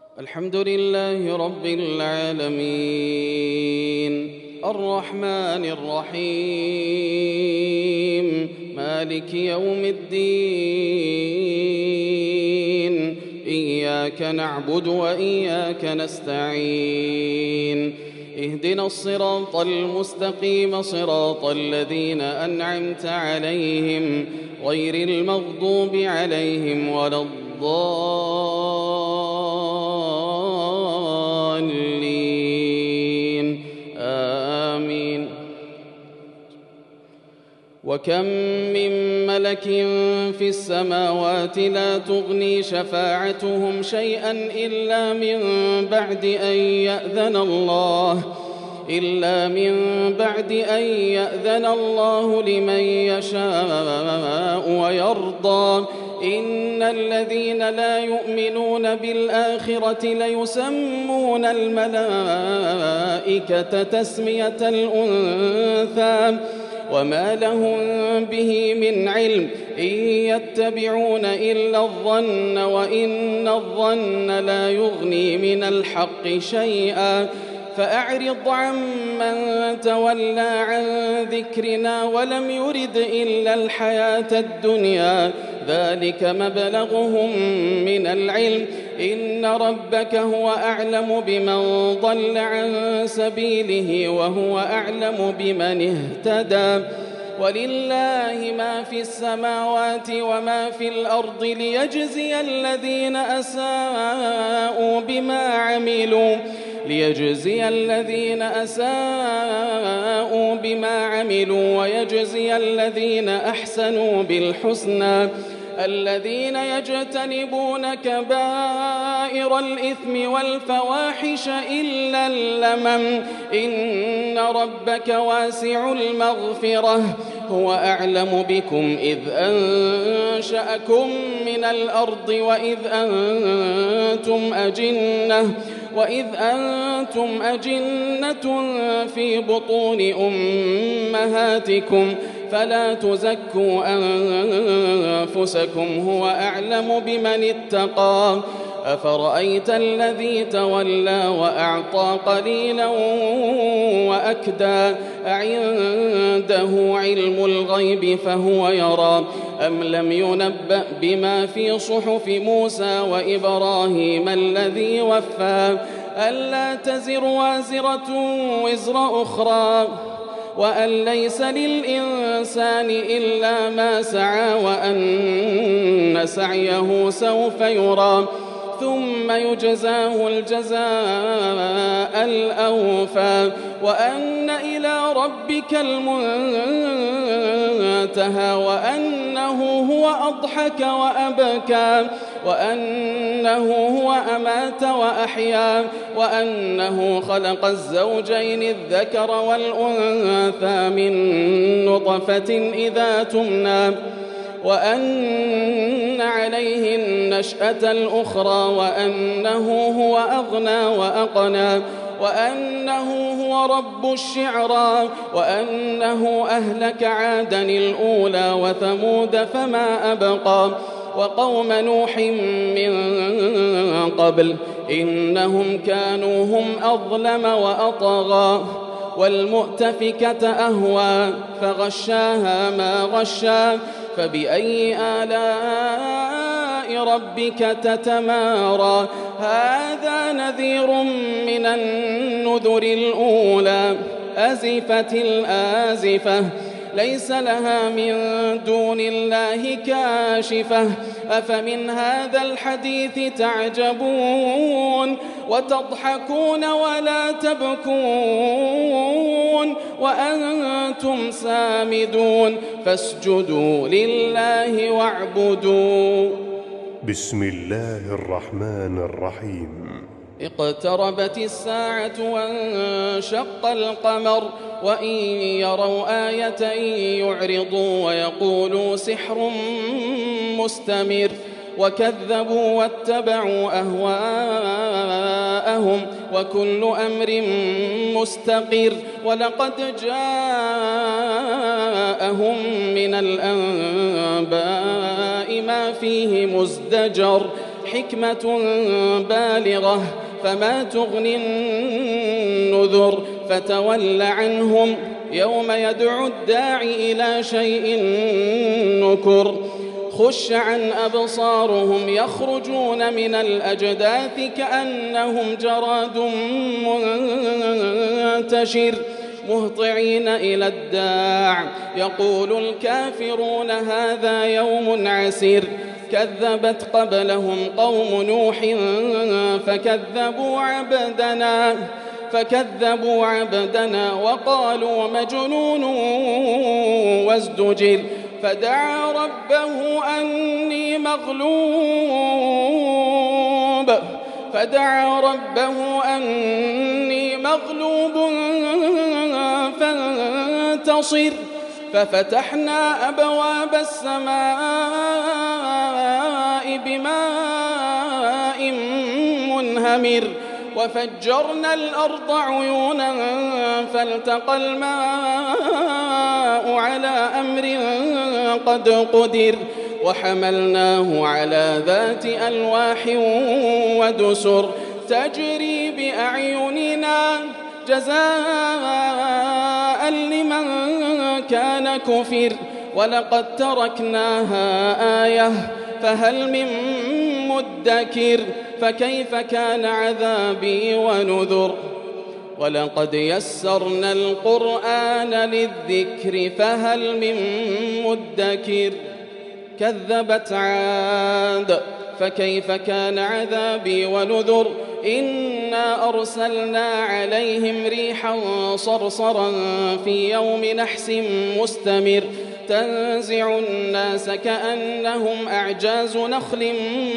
الحمد لله رب العالمين الرحمن الرحيم مالك يوم الدين إياك نعبد وإياك نستعين اهدنا الصراط المستقيم صراط الذين أنعمت عليهم غير المغضوب عليهم ولا الضالين آمين. وكم من ملك في السماوات لا تغني شفاعتهم شيئا إلا من بعد أن يأذن الله لمن يشاء ويرضى. إن الذين لا يؤمنون بالآخرة ليسمون الملائكة تسمية الأنثى وما لهم به من علم إن يتبعون إلا الظن وإن الظن لا يغني من الحق شيئا. فأعرض عمن تولى عن ذكرنا ولم يرد إلا الحياة الدنيا ذلك مبلغهم من العلم إن ربك هو أعلم بمن ضل عن سبيله وهو أعلم بمن اهتدى. ولله ما في السماوات وما في الأرض ليجزي الذين أساءوا بما عملوا ويجزي الذين أحسنوا بالحسنى. الذين يجتنبون كبائر الإثم والفواحش إلا اللمم إن ربك واسع المغفرة هو أعلم بكم إذ أنشأكم من الأرض وإذ أنتم أجنة في بطون أمهاتكم فلا تزكوا أنفسكم هو أعلم بمن اتقى. أفرأيت الذي تولى وأعطى قليلا وأكدى أعنده علم الغيب فهو يرى أم لم ينبأ بما في صحف موسى وإبراهيم الذي وفى ألا تزر وازرة وزر أخرى وأن ليس للإنسان إلا ما سعى وأن سعيه سوف يرى ثم يجزاه الجزاء الأوفى وأن إلى ربك المنتهى وأنه هو أضحك وأبكى وأنه هو أمات وأحيا وأنه خلق الزوجين الذكر والأنثى من نطفة إذا تمنى وأن عليه النشأة الأخرى وأنه هو أغنى وأقنى وأنه هو رب الشعرى وأنه أهلك عادا الأولى وثمود فما أبقى وقوم نوح من قبل إنهم كانوا هم أظلم وأطغى والمؤتفكة أهوى فغشاها ما غشا فبأي آلاء ربك تتمارى. هذا نذير من النذر الأولى أزفت الآزفة ليس لها من دون الله كاشفة أفمن هذا الحديث تعجبون وتضحكون ولا تبكون وأنتم سامدون فاسجدوا لله واعبدوا. بسم الله الرحمن الرحيم. اقتربت الساعة وانشق القمر وإن يروا آية يعرضوا ويقولوا سحر مستمر وكذبوا واتبعوا أهواءهم وكل أمر مستقر ولقد جاءهم من الأنباء ما فيه مزدجر حكمة بالغة فما تغني النذر فتول عنهم يوم يدعو الداعي إلى شيء نكر خش عن أبصارهم يخرجون من الأجداث كأنهم جراد منتشر مهطعين إلى الداع يقول الكافرون هذا يوم عسير كذبت قبلهم قوم نوح فكذبوا عبدنا وقالوا مجنون وازدجر فدعا ربه أني مغلوب فانتصر ففتحنا أبواب السماء بماء منهمر وفجرنا الأرض عيونا فالتقى الماء على أمر قد قدر وحملناه على ذات ألواح ودسر تجري بأعيننا جزاء لمن كان كفر ولقد تركناها آية فهل من مدكر فكيف كان عذابي ونذر ولقد يسرنا القرآن للذكر فهل من مدكر كذبت عاد فكيف كان عذابي ونذر إنا أرسلنا عليهم ريحا صرصرا في يوم نحس مستمر تنزع الناس كأنهم أعجاز نخل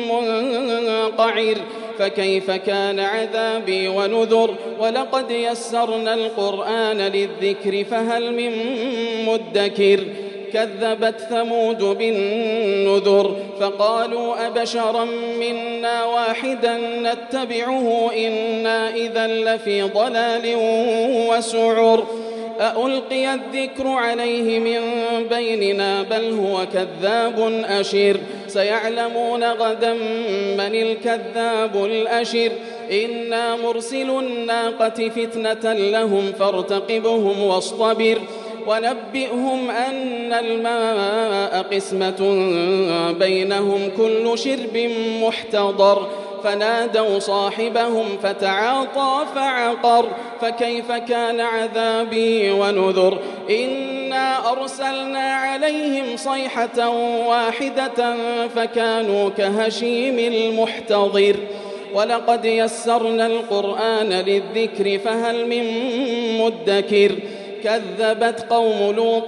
منقعر فكيف كان عذابي ونذر ولقد يسرنا القرآن للذكر فهل من مدكر كذبت ثمود بالنذر فقالوا أبشرا منا واحدا نتبعه إنا إذا لفي ضلال وسعر أألقي الذكر عليه من بيننا بل هو كذاب أشر سيعلمون غدا من الكذاب الأشر إنا مرسل الناقة فتنة لهم فارتقبهم واصطبر ونبئهم أن الماء قسمة بينهم كل شرب محتضر فنادوا صاحبهم فتعاطى فعقر فكيف كان عذابي ونذر إنا أرسلنا عليهم صيحة واحدة فكانوا كهشيم المحتضر ولقد يسرنا القرآن للذكر فهل من مدكر كذبت قوم لوط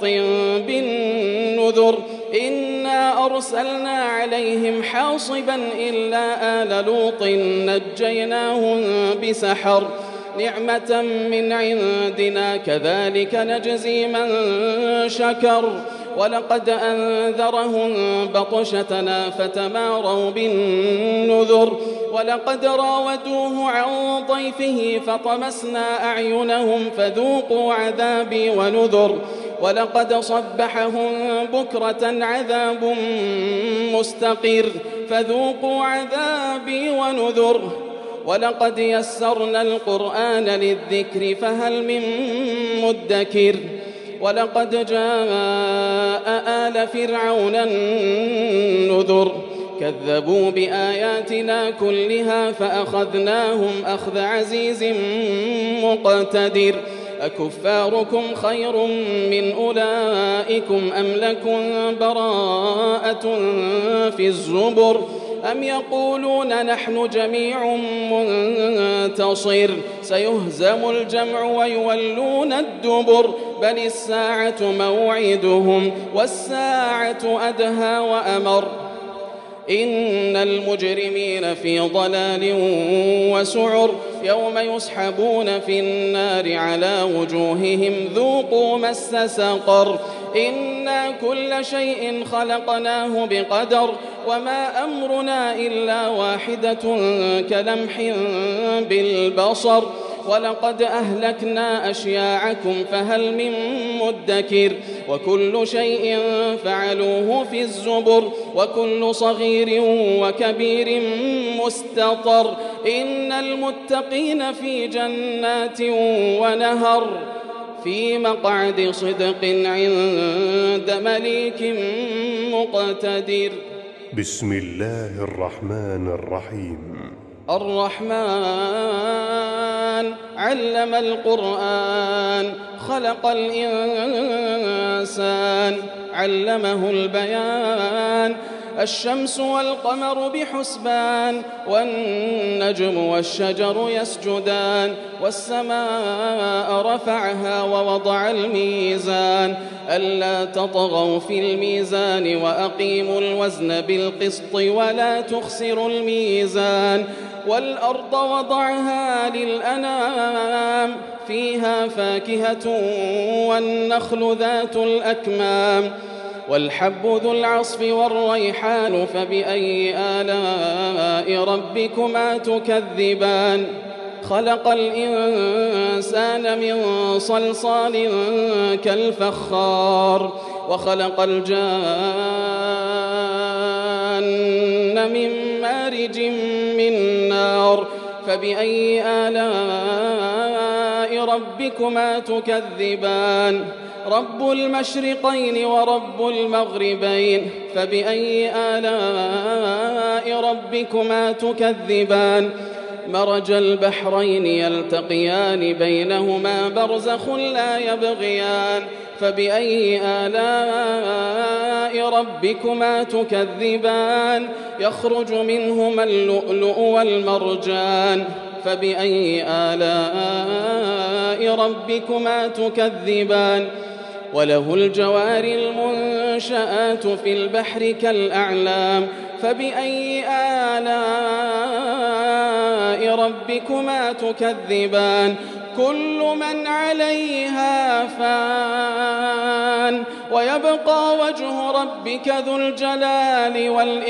بالنذر إنا أرسلنا عليهم حاصبا إلا آل لوط نجيناهم بسحر نعمة من عندنا كذلك نجزي من شكر ولقد أنذرهم بطشتنا فتماروا بالنذر ولقد راودوه عن ضيفه فطمسنا أعينهم فذوقوا عذابي ونذر ولقد صبحهم بكرة عذاب مستقر فذوقوا عذابي ونذر ولقد يسرنا القرآن للذكر فهل من مدكر ولقد جاء آل فرعون النذر كذبوا بآياتنا كلها فأخذناهم أخذ عزيز مقتدر أكفاركم خير من أولئكم أم لكم براءة في الزبر أم يقولون نحن جميع منتصر سيهزم الجمع ويولون الدبر بل الساعة موعدهم والساعة أدهى وأمر إن المجرمين في ضلال وسعر يوم يسحبون في النار على وجوههم ذوقوا مس سقر إنا كل شيء خلقناه بقدر وما أمرنا إلا واحدة كلمح بالبصر ولقد أهلكنا أشياعكم فهل من مدكر وكل شيء فعلوه في الزبر وكل صغير وكبير مستطر إن المتقين في جنات ونهر في مقعد صدق عند مليك مقتدر. بسم الله الرحمن الرحيم. الرحمن علم القرآن خلق الإنسان علمه البيان الشمس والقمر بحسبان والنجم والشجر يسجدان والسماء رفعها ووضع الميزان ألا تطغوا في الميزان وأقيموا الوزن بالقسط ولا تخسروا الميزان والأرض وضعها للأنام فيها فاكهة والنخل ذات الأكمام والحب ذو العصف والريحان فبأي آلاء ربكما تكذبان خلق الإنسان من صلصال كالفخار وخلق الجان من مارج من نار فبأي آلاء ربكما تكذبان رب المشرقين ورب المغربين فبأي آلاء ربكما تكذبان مرج البحرين يلتقيان بينهما برزخ لا يبغيان فبأي آلاء ربكما تكذبان يخرج منهما اللؤلؤ والمرجان فبأي آلاء ربكما تكذبان وله الجوار المنشآت في البحر كالأعلام فبأي آلاء ربكما تكذبان كل من عليها فان ويبقى وجه ربك ذو الجلال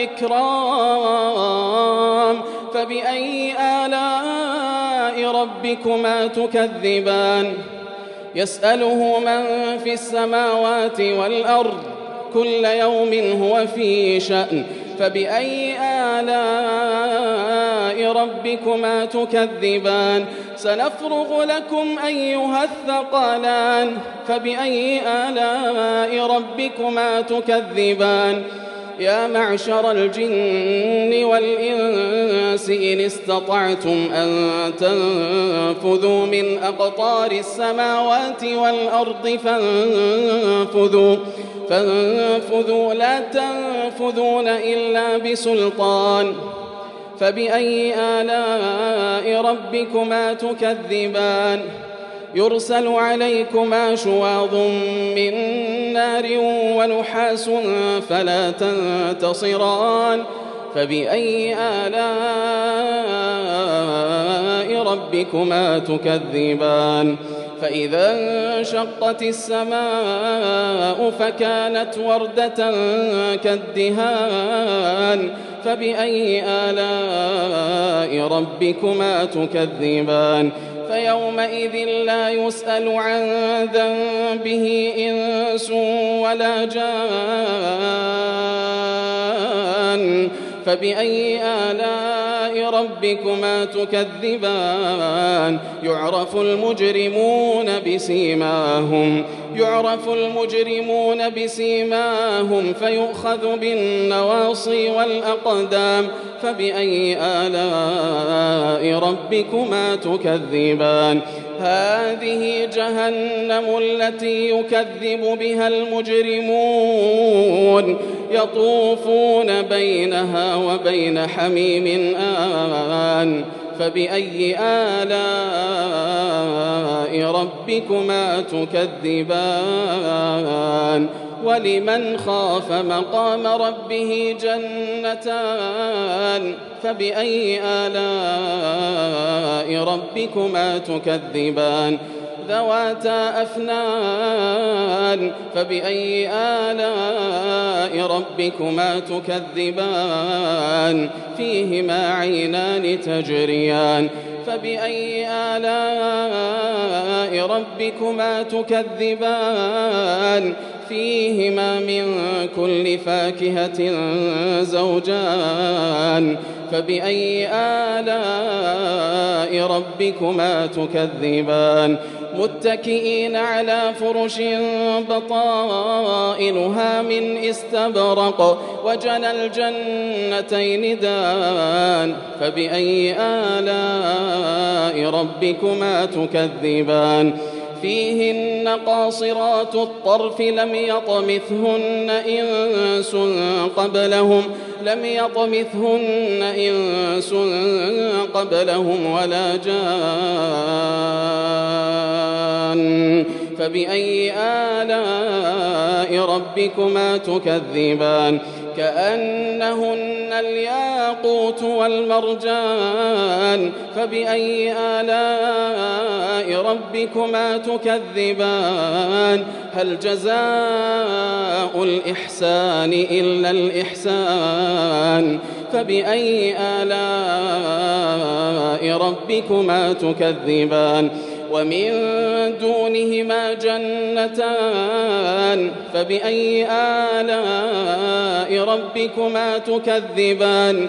والإكرام فبأي آلاء ربكما تكذبان يسأله من في السماوات والأرض كل يوم هو في شأن فبأي آلاء ربكما تكذبان سنفرغ لكم أيها الثقلان فبأي آلاء ربكما تكذبان يا معشر الجن والإنس إن استطعتم أن تنفذوا من أقطار السماوات والأرض فانفذوا لا تنفذون إلا بسلطان فبأي آلاء ربكما تكذبان يرسل عليكما شواظ من نار ونحاس فلا تنتصران فبأي آلاء ربكما تكذبان فإذا انشقت السماء فكانت وردة كالدهان فبأي آلاء ربكما تكذبان فيومئذ لا يسأل عن ذنبه إنس ولا جان فبأي آلاء ربكما تكذبان يعرف المجرمون بسيماهم فيؤخذ بالنواصي والأقدام فبأي آلاء ربكما تكذبان هذه جهنم التي يكذب بها المجرمون يطوفون بينها وبين حميم آن فبأي آلاء ربكما تكذبان ولمن خاف مقام ربه جنتان فبأي آلاء ربكما تكذبان ذواتا أفنان فبأي آلاء ربكما تكذبان فيهما عينان تجريان فبأي آلاء ربكما تكذبان فيهما من كل فاكهة زوجان فبأي آلاء ربكما تكذبان متكئين على فرش بطائنها من استبرق وجنى الجنتين دان فبأي آلاء ربكما تكذبان فيهن قاصرات الطرف لم يطمثهن إنس قبلهم ولا جان فبأي آلاء ربكما تكذبان كأنهن الياقوت والمرجان فبأي آلاء ربكما تكذبان هل جزاء الإحسان إلا الإحسان فبأي آلاء ربكما تكذبان ومن دونهما جنتان فبأي آلاء ربكما تكذبان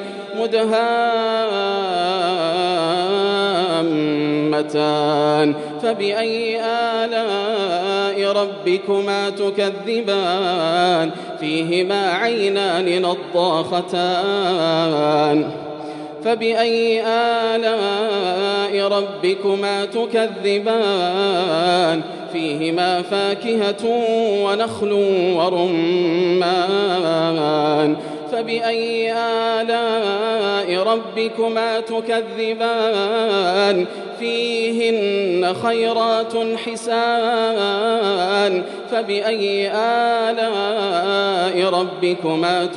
مدهامتان فبأي آلاء ربكما تكذبان فيهما عينان نضاختان فبأي آلاء ربكما تكذبان فيهما فاكهة ونخل ورمان فبأي آلاء ربكما تكذبان فيهن خيرات حسان فبأي آلاء ربكما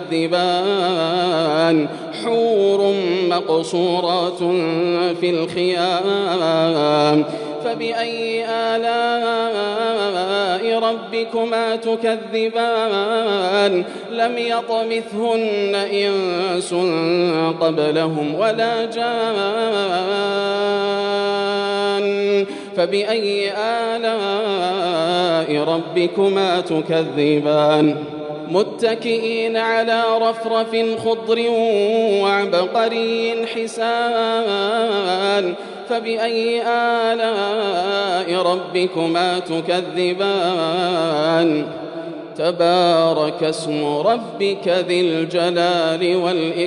تكذبان حور مقصورات في الخيام فبأي آلاء ربكما تكذبان لم يطمثهن إنس قبلهم ولا جان فبأي آلاء ربكما تكذبان متكئين على رفرف خضر وعبقري حسان فبأي آلاء ربكما تكذبان تبارك اسم ربك ذي الجلال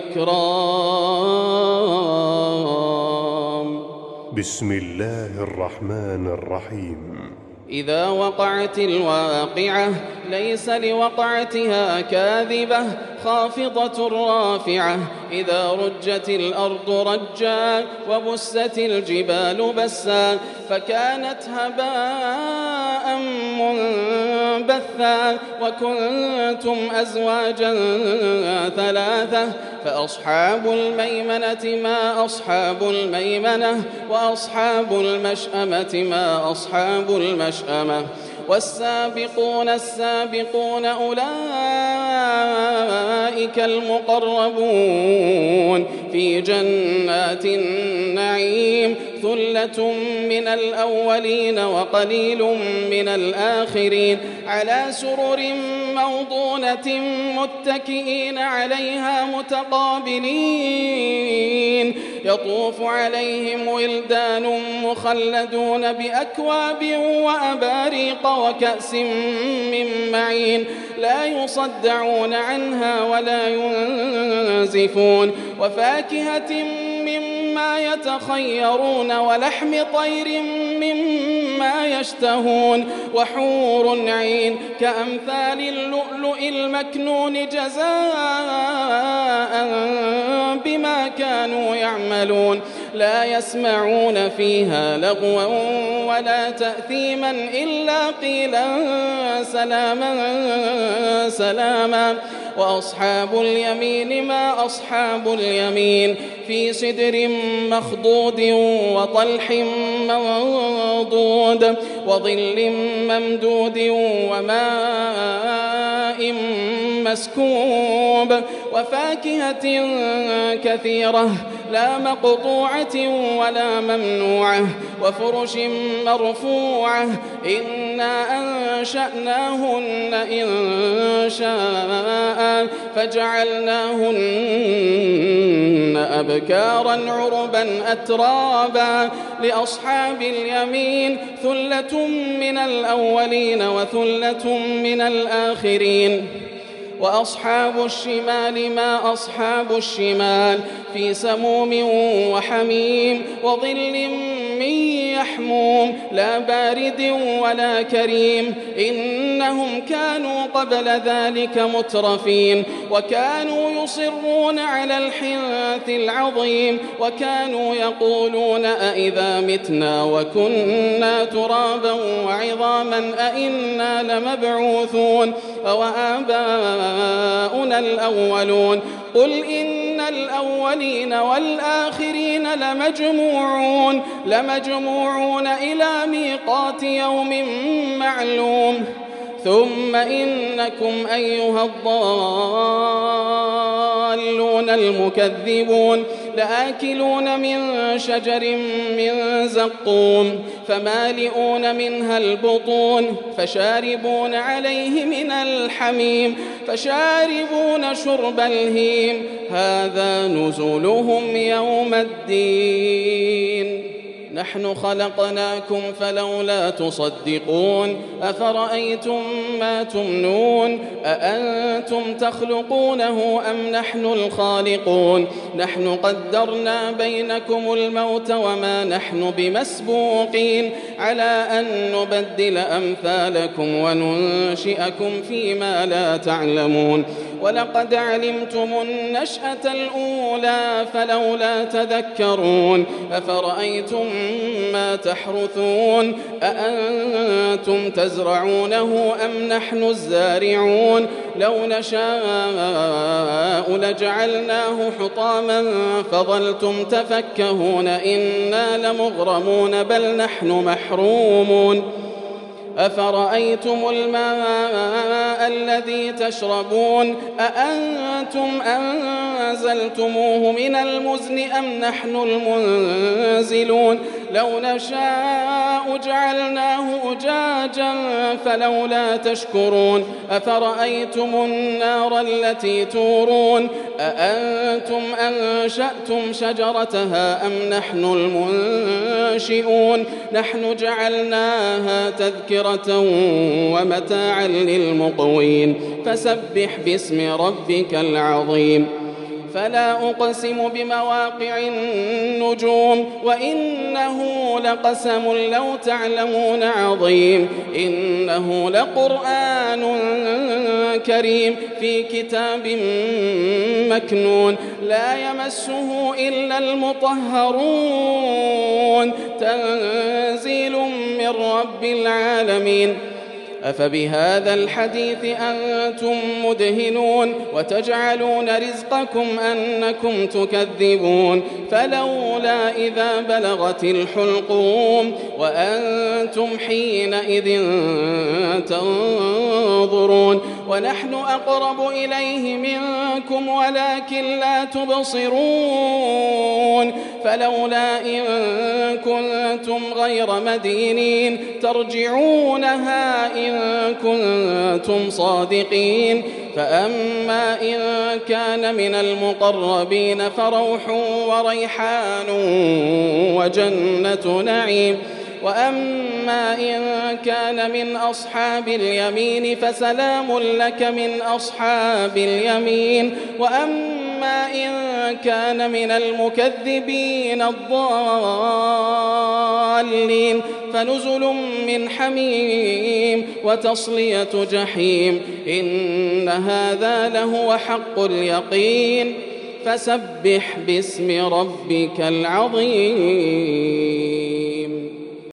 والإكرام بسم الله الرحمن الرحيم إذا وقعت الواقعة ليس لوقعتها كاذبة خافضة رافعة إذا رجت الأرض رجا وبست الجبال بسا فكانت هباء منبثا وكنتم أزواجا ثلاثة فأصحاب الميمنة ما أصحاب الميمنة وأصحاب المشأمة ما أصحاب المشأمة والسابقون السابقون أولئك المقربون في جنات النعيم ثلة من الأولين وقليل من الآخرين على سرر موضونة متكئين عليها متقابلين يطوف عليهم ولدان مخلدون بأكواب وأباريق وكأس من معين لا يصدعون عنها ولا ينزفون وفاكهة مما يتخيرون ولحم طير مما يشتهون وحور عين كأمثال اللؤلؤ المكنون جزاء بما كانوا يعملون لا يسمعون فيها لغوا ولا تأثيما إلا قيلا سلاما سلاما. وأصحاب اليمين ما أصحاب اليمين في سدر مخضود وطلح منضود وظل ممدود وماء مسكوب وفاكهة كثيرة لا مقطوعة ولا ممنوعة وفرش مرفوعة إنا أنشأناهن إن شاء فجعلناهن أبكارا عربا أترابا. لأصحاب اليمين ثلة من الأولين وثلة من الآخرين. وأصحاب الشمال ما أصحاب الشمال في سموم وحميم وظل من يحموم لا بارد ولا كريم. إنهم كانوا قبل ذلك مترفين وكانوا يصرون على الحنث العظيم وكانوا يقولون أئذا متنا وكنا ترابا وعظاما أئنا لمبعوثون أوآباؤنا الأولون. قل إن الأولين والآخرين لمجموعون إلى ميقات يوم معلوم. ثم إنكم أيها الضالون المكذبون لآكلون من شجر من زقوم فمالئون منها البطون فشاربون عليه من الحميم فشاربون شرب الهيم هذا نزلهم يوم الدين. نحن خلقناكم فلولا تصدقون أفرأيتم ما تمنون أأنتم تخلقونه أم نحن الخالقون. نحن قدرنا بينكم الموت وما نحن بمسبوقين على أن نبدل أمثالكم وننشئكم فيما لا تعلمون. ولقد علمتم النشأة الأولى فلولا تذكرون أفرأيتم ما تحرثون أأنتم تزرعونه أم نحن الزارعون. لو نشاء لجعلناه حطاما فظلتم تفكهون إنا لمغرمون بل نحن محرومون. أفرأيتم الماء الذي تشربون أأنتم أنزلتموه من المزن أم نحن المنزلون. لو نشاء جعلناه أجاجا فلولا تشكرون. أفرأيتم النار التي تورون أأنتم أنشأتم شجرتها أم نحن المنشئون. نحن جعلناها تذكرة ومتاعا للمقوين فسبح باسم ربك العظيم. فلا أقسم بمواقع النجوم وإنه لقسم لو تعلمون عظيم. إنه لقرآن كريم في كتاب مكنون لا يمسه إلا المطهرون تنزيل من رب العالمين. أفبهذا الحديث أنتم مدهنون وتجعلون رزقكم أنكم تكذبون. فلولا إذا بلغت الحلقوم وأنتم حينئذ تنظرون. ونحن أقرب إليه منكم ولكن لا تبصرون. فلولا إن كنتم غير مدينين ترجعونها إن كنتم صادقين. فأما إن كان من المقربين فروح وريحان وجنة نعيم. وأما إن كان من أصحاب اليمين فسلام لك من أصحاب اليمين. وأما إن كان من المكذبين الضالين فنزل من حميم وتصلية جحيم. إن هذا لهو حق اليقين. فسبح باسم ربك العظيم.